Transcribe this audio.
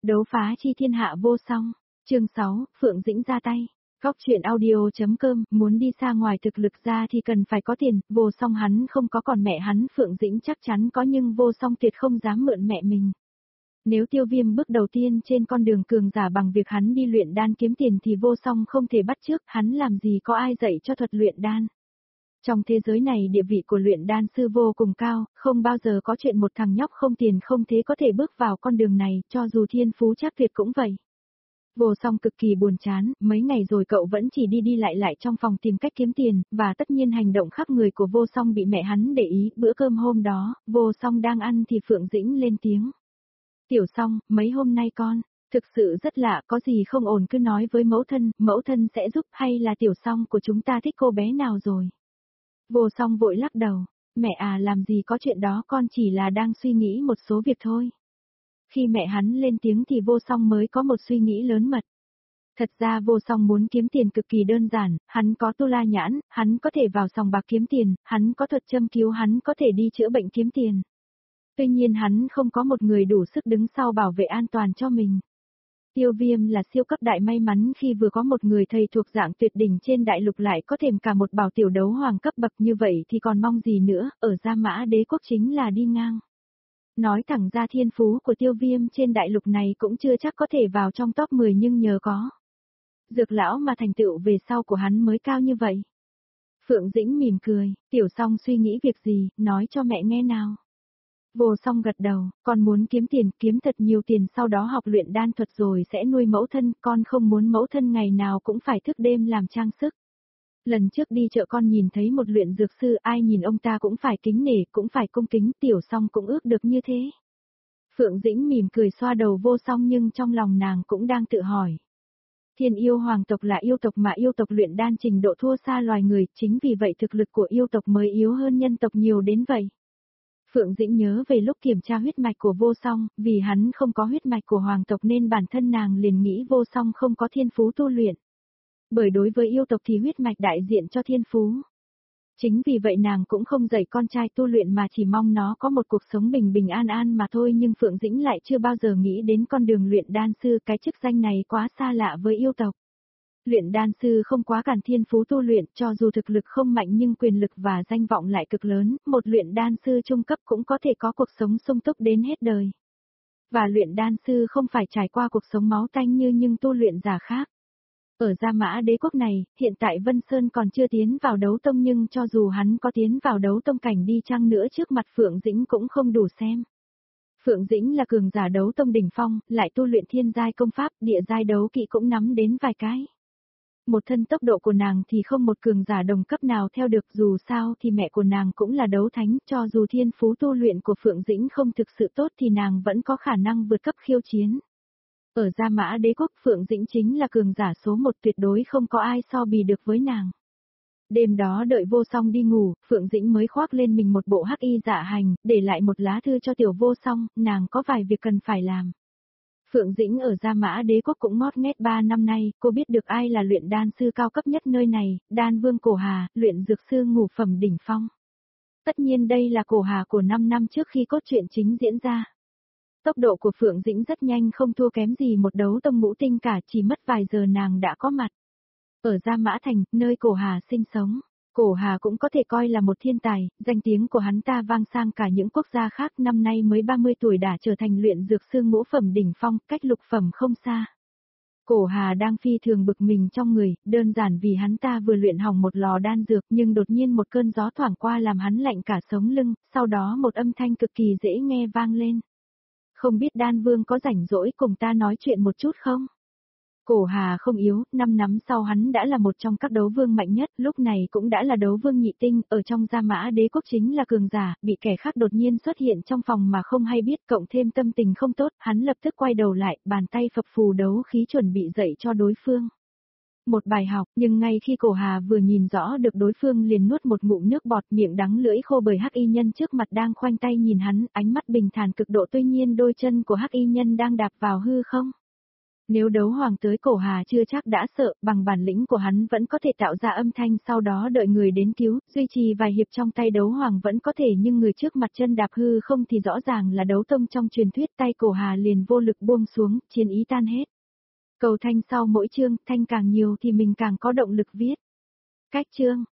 Đấu phá chi thiên hạ vô song. Chương 6, Phượng Dĩnh ra tay. Góc truyện audio.com, muốn đi xa ngoài thực lực ra thì cần phải có tiền, vô song hắn không có còn mẹ hắn Phượng Dĩnh chắc chắn có nhưng vô song tuyệt không dám mượn mẹ mình. Nếu Tiêu Viêm bước đầu tiên trên con đường cường giả bằng việc hắn đi luyện đan kiếm tiền thì vô song không thể bắt chước, hắn làm gì có ai dạy cho thuật luyện đan. Trong thế giới này địa vị của luyện đan sư vô cùng cao, không bao giờ có chuyện một thằng nhóc không tiền không thế có thể bước vào con đường này, cho dù thiên phú chắc tuyệt cũng vậy. Vô song cực kỳ buồn chán, mấy ngày rồi cậu vẫn chỉ đi đi lại trong phòng tìm cách kiếm tiền, và tất nhiên hành động khắp người của vô song bị mẹ hắn để ý. Bữa cơm hôm đó, vô song đang ăn thì Phượng Dĩnh lên tiếng. Tiểu song, mấy hôm nay con, thực sự rất lạ, có gì không ổn cứ nói với mẫu thân sẽ giúp, hay là tiểu song của chúng ta thích cô bé nào rồi. Vô song vội lắc đầu, mẹ à làm gì có chuyện đó, con chỉ là đang suy nghĩ một số việc thôi. Khi mẹ hắn lên tiếng thì vô song mới có một suy nghĩ lớn mật. Thật ra vô song muốn kiếm tiền cực kỳ đơn giản, hắn có tu la nhãn, hắn có thể vào sòng bạc kiếm tiền, hắn có thuật châm cứu, hắn có thể đi chữa bệnh kiếm tiền. Tuy nhiên hắn không có một người đủ sức đứng sau bảo vệ an toàn cho mình. Tiêu Viêm là siêu cấp đại may mắn khi vừa có một người thầy thuộc dạng tuyệt đỉnh trên đại lục lại có thêm cả một bảo tiểu đấu hoàng cấp bậc như vậy thì còn mong gì nữa, ở Gia Mã Đế quốc chính là đi ngang. Nói thẳng ra thiên phú của Tiêu Viêm trên đại lục này cũng chưa chắc có thể vào trong top 10 nhưng nhờ có Dược lão mà thành tựu về sau của hắn mới cao như vậy. Phượng Dĩnh mỉm cười, tiểu song suy nghĩ việc gì, nói cho mẹ nghe nào. Vô song gật đầu, con muốn kiếm tiền, kiếm thật nhiều tiền sau đó học luyện đan thuật rồi sẽ nuôi mẫu thân, con không muốn mẫu thân ngày nào cũng phải thức đêm làm trang sức. Lần trước đi chợ con nhìn thấy một luyện dược sư, ai nhìn ông ta cũng phải kính nể, cũng phải cung kính, tiểu song cũng ước được như thế. Phượng Dĩnh mỉm cười xoa đầu vô song nhưng trong lòng nàng cũng đang tự hỏi. Thiên yêu hoàng tộc là yêu tộc mà yêu tộc luyện đan trình độ thua xa loài người, chính vì vậy thực lực của yêu tộc mới yếu hơn nhân tộc nhiều đến vậy. Phượng Dĩnh nhớ về lúc kiểm tra huyết mạch của vô song, vì hắn không có huyết mạch của hoàng tộc nên bản thân nàng liền nghĩ vô song không có thiên phú tu luyện. Bởi đối với yêu tộc thì huyết mạch đại diện cho thiên phú. Chính vì vậy nàng cũng không dạy con trai tu luyện mà chỉ mong nó có một cuộc sống bình bình an an mà thôi, nhưng Phượng Dĩnh lại chưa bao giờ nghĩ đến con đường luyện đan sư, cái chức danh này quá xa lạ với yêu tộc. Luyện đan sư không quá cần thiên phú tu luyện, cho dù thực lực không mạnh nhưng quyền lực và danh vọng lại cực lớn, một luyện đan sư trung cấp cũng có thể có cuộc sống sung túc đến hết đời. Và luyện đan sư không phải trải qua cuộc sống máu tanh như nhưng tu luyện giả khác. Ở Gia Mã Đế quốc này, hiện tại Vân Sơn còn chưa tiến vào đấu tông nhưng cho dù hắn có tiến vào đấu tông cảnh đi chăng nữa trước mặt Phượng Dĩnh cũng không đủ xem. Phượng Dĩnh là cường giả đấu tông đỉnh phong, lại tu luyện thiên giai công pháp, địa giai đấu kỵ cũng nắm đến vài cái. Một thân tốc độ của nàng thì không một cường giả đồng cấp nào theo được, dù sao thì mẹ của nàng cũng là đấu thánh, cho dù thiên phú tu luyện của Phượng Dĩnh không thực sự tốt thì nàng vẫn có khả năng vượt cấp khiêu chiến. Ở Gia Mã Đế quốc Phượng Dĩnh chính là cường giả số 1, tuyệt đối không có ai so bì được với nàng. Đêm đó đợi vô song đi ngủ, Phượng Dĩnh mới khoác lên mình một bộ hắc y dạ hành, để lại một lá thư cho tiểu vô song, nàng có vài việc cần phải làm. Phượng Dĩnh ở Gia Mã Đế quốc cũng ngót nghét 3 năm nay, cô biết được ai là luyện đan sư cao cấp nhất nơi này, Đan Vương Cổ Hà, luyện dược sư ngũ phẩm đỉnh phong. Tất nhiên đây là Cổ Hà của 5 năm trước khi cốt truyện chính diễn ra. Tốc độ của Phượng Dĩnh rất nhanh, không thua kém gì một đấu tông ngũ tinh cả, chỉ mất vài giờ nàng đã có mặt. Ở Gia Mã Thành, nơi Cổ Hà sinh sống, Cổ Hà cũng có thể coi là một thiên tài, danh tiếng của hắn ta vang sang cả những quốc gia khác, năm nay mới 30 tuổi đã trở thành luyện dược sư ngũ phẩm đỉnh phong, cách lục phẩm không xa. Cổ Hà đang phi thường bực mình trong người, đơn giản vì hắn ta vừa luyện hỏng một lò đan dược nhưng đột nhiên một cơn gió thoảng qua làm hắn lạnh cả sống lưng, sau đó một âm thanh cực kỳ dễ nghe vang lên. Không biết Đan Vương có rảnh rỗi cùng ta nói chuyện một chút không? Cổ Hà không yếu, 5 năm sau hắn đã là một trong các đấu vương mạnh nhất, lúc này cũng đã là đấu vương nhị tinh, ở trong Gia Mã Đế quốc chính là cường giả, bị kẻ khác đột nhiên xuất hiện trong phòng mà không hay biết, cộng thêm tâm tình không tốt, hắn lập tức quay đầu lại, bàn tay phập phù đấu khí chuẩn bị dạy cho đối phương. Một bài học, nhưng ngay khi Cổ Hà vừa nhìn rõ được đối phương liền nuốt một ngụm nước bọt, miệng đắng lưỡi khô bởi hắc y nhân trước mặt đang khoanh tay nhìn hắn, ánh mắt bình thản cực độ, tuy nhiên đôi chân của hắc y nhân đang đạp vào hư không. Nếu đấu hoàng tới cổ hà chưa chắc đã sợ, bằng bản lĩnh của hắn vẫn có thể tạo ra âm thanh sau đó đợi người đến cứu, duy trì vài hiệp trong tay đấu hoàng vẫn có thể, nhưng người trước mặt chân đạp hư không thì rõ ràng là đấu tông trong truyền thuyết, tay cổ hà liền vô lực buông xuống, chiến ý tan hết. Cầu thanh sau mỗi chương, thanh càng nhiều thì mình càng có động lực viết. Cách chương